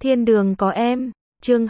Thiên đường có em, chương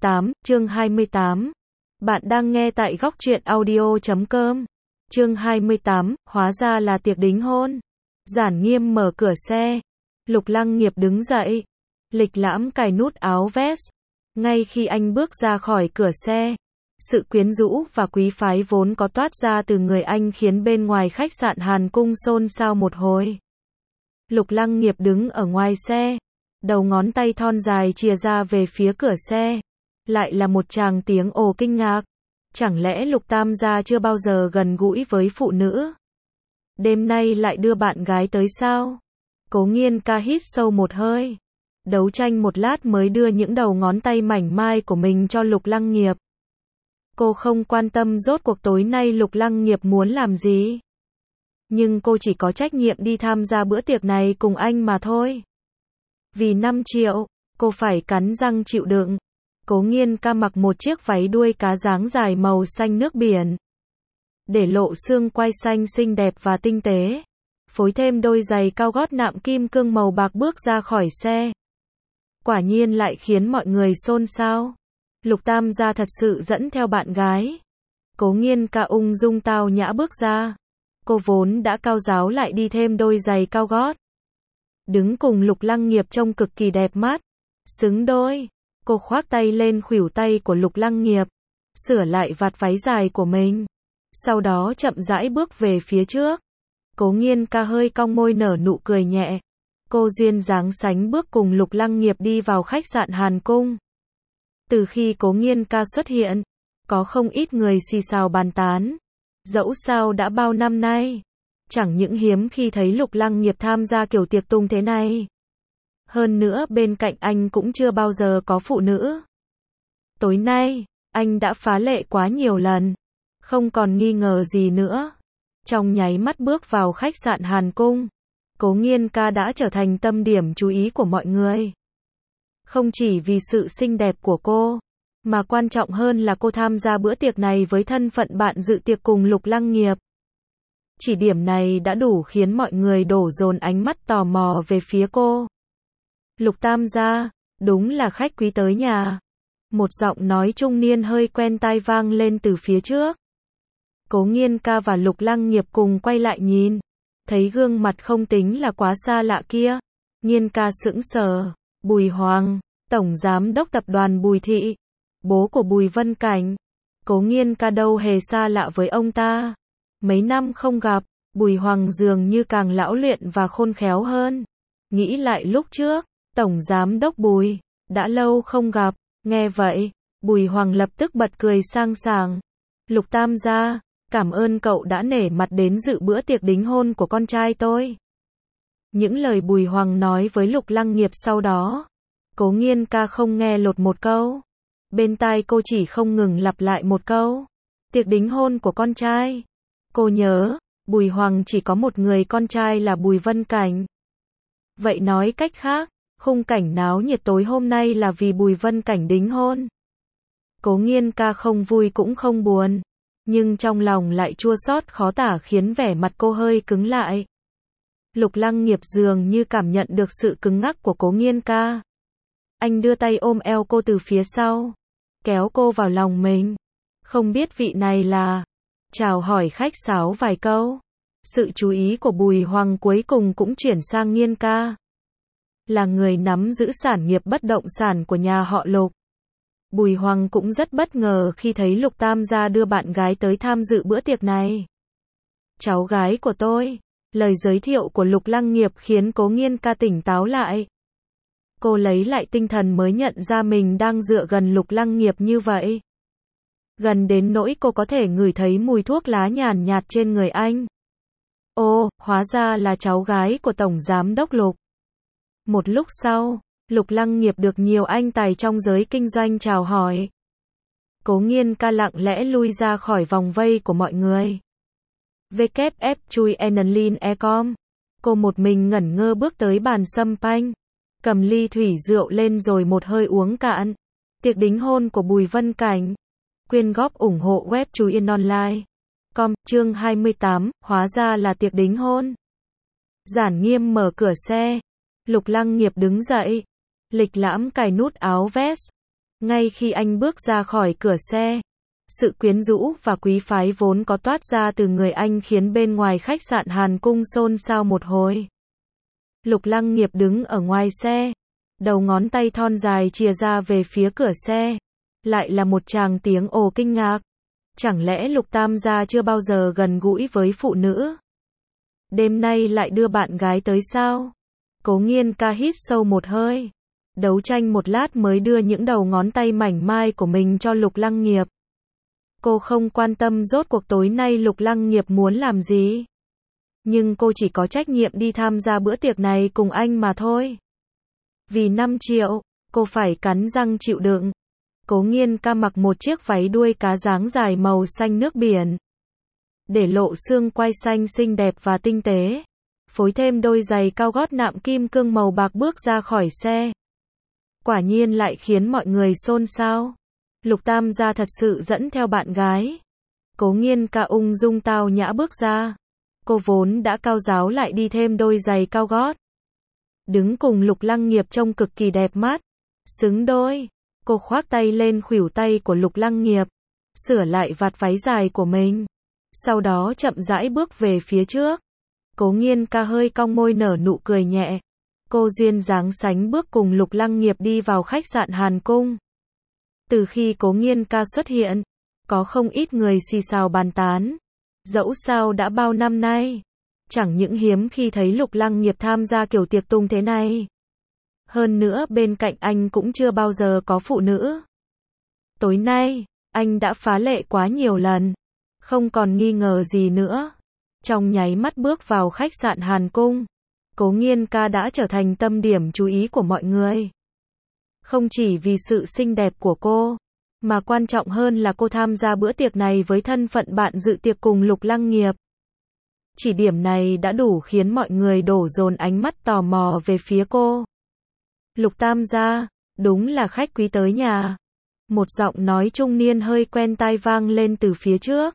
28. Bạn đang nghe tại góc truyện audio.com. Chương 28, hóa ra là tiệc đính hôn. Giản Nghiêm mở cửa xe. Lục Lăng Nghiệp đứng dậy. Lịch lãm cài nút áo vest. Ngay khi anh bước ra khỏi cửa xe, sự quyến rũ và quý phái vốn có toát ra từ người anh khiến bên ngoài khách sạn Hàn Cung xôn xao một hồi. Lục Lăng Nghiệp đứng ở ngoài xe, đầu ngón tay thon dài chìa ra về phía cửa xe. Lại là một tràng tiếng ồ kinh ngạc. Chẳng lẽ Lục Tam gia chưa bao giờ gần gũi với phụ nữ? Đêm nay lại đưa bạn gái tới sao? Cố Nghiên ca hít sâu một hơi. Đấu tranh một lát mới đưa những đầu ngón tay mảnh mai của mình cho Lục Lăng Nghiệp. Cô không quan tâm rốt cuộc tối nay Lục Lăng Nghiệp muốn làm gì. Nhưng cô chỉ có trách nhiệm đi tham gia bữa tiệc này cùng anh mà thôi. Vì 5 triệu, cô phải cắn răng chịu đựng. Cố Nghiên ca mặc một chiếc váy đuôi cá dáng dài màu xanh nước biển, để lộ xương quai xanh xinh đẹp và tinh tế. Phối thêm đôi giày cao gót nạm kim cương màu bạc bước ra khỏi xe. Quả nhiên lại khiến mọi người xôn xao. Lục Tam gia thật sự dẫn theo bạn gái. Cố Nghiên ca ung dung tao nhã bước ra. Cô vốn đã cao ráo lại đi thêm đôi giày cao gót. Đứng cùng Lục Lăng Nghiệp trông cực kỳ đẹp mắt. Xứng đôi. Cô khoác tay lên khuỷu tay của Lục Lăng Nghiệp, sửa lại vạt váy dài của mình. Sau đó chậm rãi bước về phía trước. Cố Nghiên ca hơi cong môi nở nụ cười nhẹ. Cô duyên dáng sánh bước cùng Lục Lăng Nghiệp đi vào khách sạn Hàn Cung. Từ khi Cố Nghiên ca xuất hiện, có không ít người xì xào bàn tán. Dẫu sao đã bao năm nay, chẳng những hiếm khi thấy Lục Lăng Nghiệp tham gia kiểu tiệc tùng thế này. Hơn nữa bên cạnh anh cũng chưa bao giờ có phụ nữ. Tối nay, anh đã phá lệ quá nhiều lần. Không còn nghi ngờ gì nữa. Trong nháy mắt bước vào khách sạn Hàn Cung, Cố Nghiên ca đã trở thành tâm điểm chú ý của mọi người. Không chỉ vì sự xinh đẹp của cô, mà quan trọng hơn là cô tham gia bữa tiệc này với thân phận bạn dự tiệc cùng Lục Lăng Nghiệp. Chỉ điểm này đã đủ khiến mọi người đổ dồn ánh mắt tò mò về phía cô. Lục Tam gia, đúng là khách quý tới nhà. Một giọng nói trung niên hơi quen tai vang lên từ phía trước. Cố Nghiên ca và Lục Lăng Nghiệp cùng quay lại nhìn. Thấy gương mặt không tính là quá xa lạ kia. Nghiên ca sững sờ. Bùi Hoàng, Tổng Giám đốc Tập đoàn Bùi Thị, bố của Bùi Vân Cảnh. Cố Nghiên ca đâu hề xa lạ với ông ta. Mấy năm không gặp, Bùi Hoàng dường như càng lão luyện và khôn khéo hơn. Nghĩ lại lúc trước, Tổng Giám đốc Bùi, đã lâu không gặp. Nghe vậy, Bùi Hoàng lập tức bật cười sang sảng. Lục Tam gia, cảm ơn cậu đã nể mặt đến dự bữa tiệc đính hôn của con trai tôi. Những lời Bùi Hoàng nói với Lục Lăng Nghiệp sau đó, Cố Nghiên ca không nghe lọt một câu. Bên tai cô chỉ không ngừng lặp lại một câu. Tiệc đính hôn của con trai. Cô nhớ, Bùi Hoàng chỉ có một người con trai là Bùi Vân Cảnh. Vậy nói cách khác, khung cảnh náo nhiệt tối hôm nay là vì Bùi Vân Cảnh đính hôn. Cố Nghiên ca không vui cũng không buồn, nhưng trong lòng lại chua xót khó tả khiến vẻ mặt cô hơi cứng lại. Lục Lăng Nghiệp dường như cảm nhận được sự cứng ngắc của Cố Nghiên ca. Anh đưa tay ôm eo cô từ phía sau, kéo cô vào lòng mình. Không biết vị này là... Chào hỏi khách sáo vài câu. Sự chú ý của Bùi Hoàng cuối cùng cũng chuyển sang Nghiên ca. Là người nắm giữ sản nghiệp bất động sản của nhà họ Lục. Bùi Hoàng cũng rất bất ngờ khi thấy Lục Tam gia đưa bạn gái tới tham dự bữa tiệc này. Cháu gái của tôi. Lời giới thiệu của Lục Lăng Nghiệp khiến Cố Nghiên ca tỉnh táo lại. Cô lấy lại tinh thần mới nhận ra mình đang dựa gần Lục Lăng Nghiệp như vậy. Gần đến nỗi cô có thể ngửi thấy mùi thuốc lá nhàn nhạt trên người anh. Ồ, hóa ra là cháu gái của Tổng Giám đốc Lục. Một lúc sau, Lục Lăng Nghiệp được nhiều anh tài trong giới kinh doanh chào hỏi. Cố Nghiên ca lặng lẽ lui ra khỏi vòng vây của mọi người. WF chui Enlin Ecom. Cô một mình ngẩn ngơ bước tới bàn sâm panh, cầm ly thủy rượu lên rồi một hơi uống cạn. Tiệc đính hôn của Bùi Vân Cảnh. Quyên góp ủng hộ web chui online. Chương 28, hóa ra là tiệc đính hôn. Giản Nghiêm mở cửa xe. Lục Lăng Nghiệp đứng dậy. lịch lãm cài nút áo vest. Ngay khi anh bước ra khỏi cửa xe, sự quyến rũ và quý phái vốn có toát ra từ người anh khiến bên ngoài khách sạn Hàn Cung xôn xao một hồi. Lục Lăng Nghiệp đứng ở ngoài xe, đầu ngón tay thon dài chìa ra về phía cửa xe. Lại là một tràng tiếng ồ kinh ngạc. Chẳng lẽ Lục Tam gia chưa bao giờ gần gũi với phụ nữ? Đêm nay lại đưa bạn gái tới sao? Cố Nghiên Ca hít sâu một hơi, đấu tranh một lát mới đưa những đầu ngón tay mảnh mai của mình cho Lục Lăng Nghiệp. Cô không quan tâm rốt cuộc tối nay Lục Lăng Nghiệp muốn làm gì. Nhưng cô chỉ có trách nhiệm đi tham gia bữa tiệc này cùng anh mà thôi. Vì 5 triệu, cô phải cắn răng chịu đựng. Cố Nghiên Ca mặc một chiếc váy đuôi cá dáng dài màu xanh nước biển, để lộ xương quai xanh xinh đẹp và tinh tế. Phối thêm đôi giày cao gót nạm kim cương màu bạc bước ra khỏi xe. Quả nhiên lại khiến mọi người xôn xao. Lục Tam gia thật sự dẫn theo bạn gái. Cố Nghiên Ca ung dung tao nhã bước ra. Cô vốn đã cao ráo lại đi thêm đôi giày cao gót. Đứng cùng Lục Lăng Nghiệp trông cực kỳ đẹp mắt, xứng đôi. Cô khoác tay lên khuỷu tay của Lục Lăng Nghiệp, sửa lại vạt váy dài của mình. Sau đó chậm rãi bước về phía trước. Cố Nghiên Ca hơi cong môi nở nụ cười nhẹ. Cô duyên dáng sánh bước cùng Lục Lăng Nghiệp đi vào khách sạn Hàn Cung. Từ khi Cố Nghiên Ca xuất hiện, có không ít người xì xào bàn tán. Dẫu sao đã bao năm nay, chẳng những hiếm khi thấy Lục Lăng Nghiệp tham gia kiểu tiệc tùng thế này. Hơn nữa bên cạnh anh cũng chưa bao giờ có phụ nữ. Tối nay, anh đã phá lệ quá nhiều lần. Không còn nghi ngờ gì nữa. Trong nháy mắt bước vào khách sạn Hàn Cung, Cố Nghiên Ca đã trở thành tâm điểm chú ý của mọi người. Không chỉ vì sự xinh đẹp của cô, mà quan trọng hơn là cô tham gia bữa tiệc này với thân phận bạn dự tiệc cùng Lục Lăng Nghiệp. Chỉ điểm này đã đủ khiến mọi người đổ dồn ánh mắt tò mò về phía cô. Lục Tam gia, đúng là khách quý tới nhà. Một giọng nói trung niên hơi quen tai vang lên từ phía trước.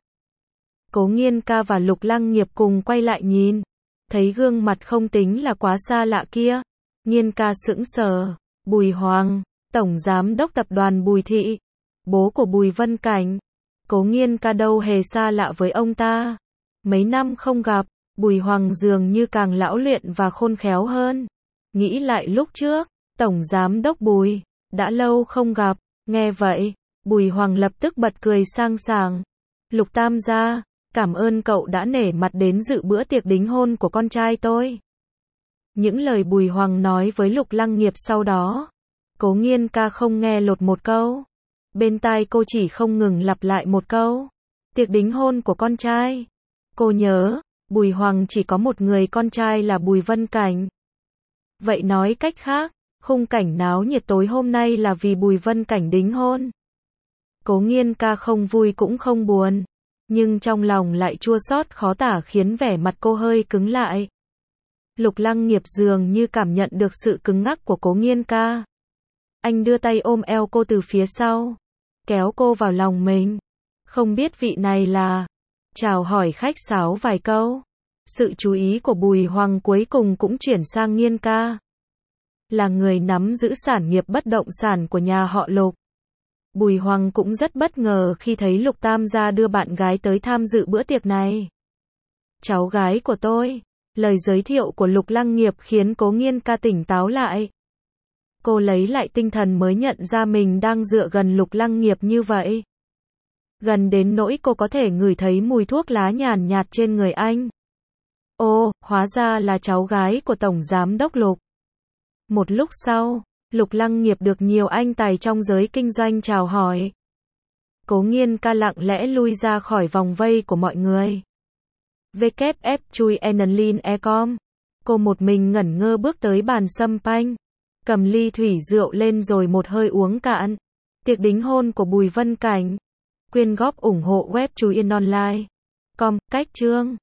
Cố Nghiên Ca và Lục Lăng Nghiệp cùng quay lại nhìn. Thấy gương mặt không tính là quá xa lạ kia. Nghiên Ca sững sờ. Bùi Hoàng, Tổng Giám đốc Tập đoàn Bùi Thị, bố của Bùi Vân Cảnh. Cố Nghiên Ca đâu hề xa lạ với ông ta. Mấy năm không gặp, Bùi Hoàng dường như càng lão luyện và khôn khéo hơn. Nghĩ lại lúc trước, Tổng Giám đốc Bùi, đã lâu không gặp. Nghe vậy, Bùi Hoàng lập tức bật cười sang sảng. Lục Tam gia, cảm ơn cậu đã nể mặt đến dự bữa tiệc đính hôn của con trai tôi. Những lời Bùi Hoàng nói với Lục Lăng Nghiệp sau đó, Cố Nghiên Ca không nghe lọt một câu. Bên tai cô chỉ không ngừng lặp lại một câu. Tiệc đính hôn của con trai. Cô nhớ, Bùi Hoàng chỉ có một người con trai là Bùi Vân Cảnh. Vậy nói cách khác, khung cảnh náo nhiệt tối hôm nay là vì Bùi Vân Cảnh đính hôn. Cố Nghiên Ca không vui cũng không buồn, nhưng trong lòng lại chua xót khó tả khiến vẻ mặt cô hơi cứng lại. Lục Lăng Nghiệp dường như cảm nhận được sự cứng ngắc của Cố Nghiên Ca. Anh đưa tay ôm eo cô từ phía sau, kéo cô vào lòng mình. Không biết vị này là, chào hỏi khách sáo vài câu. Sự chú ý của Bùi Hoàng cuối cùng cũng chuyển sang Nghiên Ca. Là người nắm giữ sản nghiệp bất động sản của nhà họ Lục. Bùi Hoàng cũng rất bất ngờ khi thấy Lục Tam gia đưa bạn gái tới tham dự bữa tiệc này. Cháu gái của tôi. Lời giới thiệu của Lục Lăng Nghiệp khiến Cố Nghiên Ca tỉnh táo lại. Cô lấy lại tinh thần mới nhận ra mình đang dựa gần Lục Lăng Nghiệp như vậy. Gần đến nỗi cô có thể ngửi thấy mùi thuốc lá nhàn nhạt trên người anh. Ồ, hóa ra là cháu gái của Tổng Giám đốc Lục. Một lúc sau, Lục Lăng Nghiệp được nhiều anh tài trong giới kinh doanh chào hỏi. Cố Nghiên Ca lặng lẽ lui ra khỏi vòng vây của mọi người. WF chui Enlin Ecom. Cô một mình ngẩn ngơ bước tới bàn sâm panh, cầm ly thủy rượu lên rồi một hơi uống cạn. Tiệc đính hôn của Bùi Vân Cảnh. Quyên góp ủng hộ web chui online. Com, cách chương.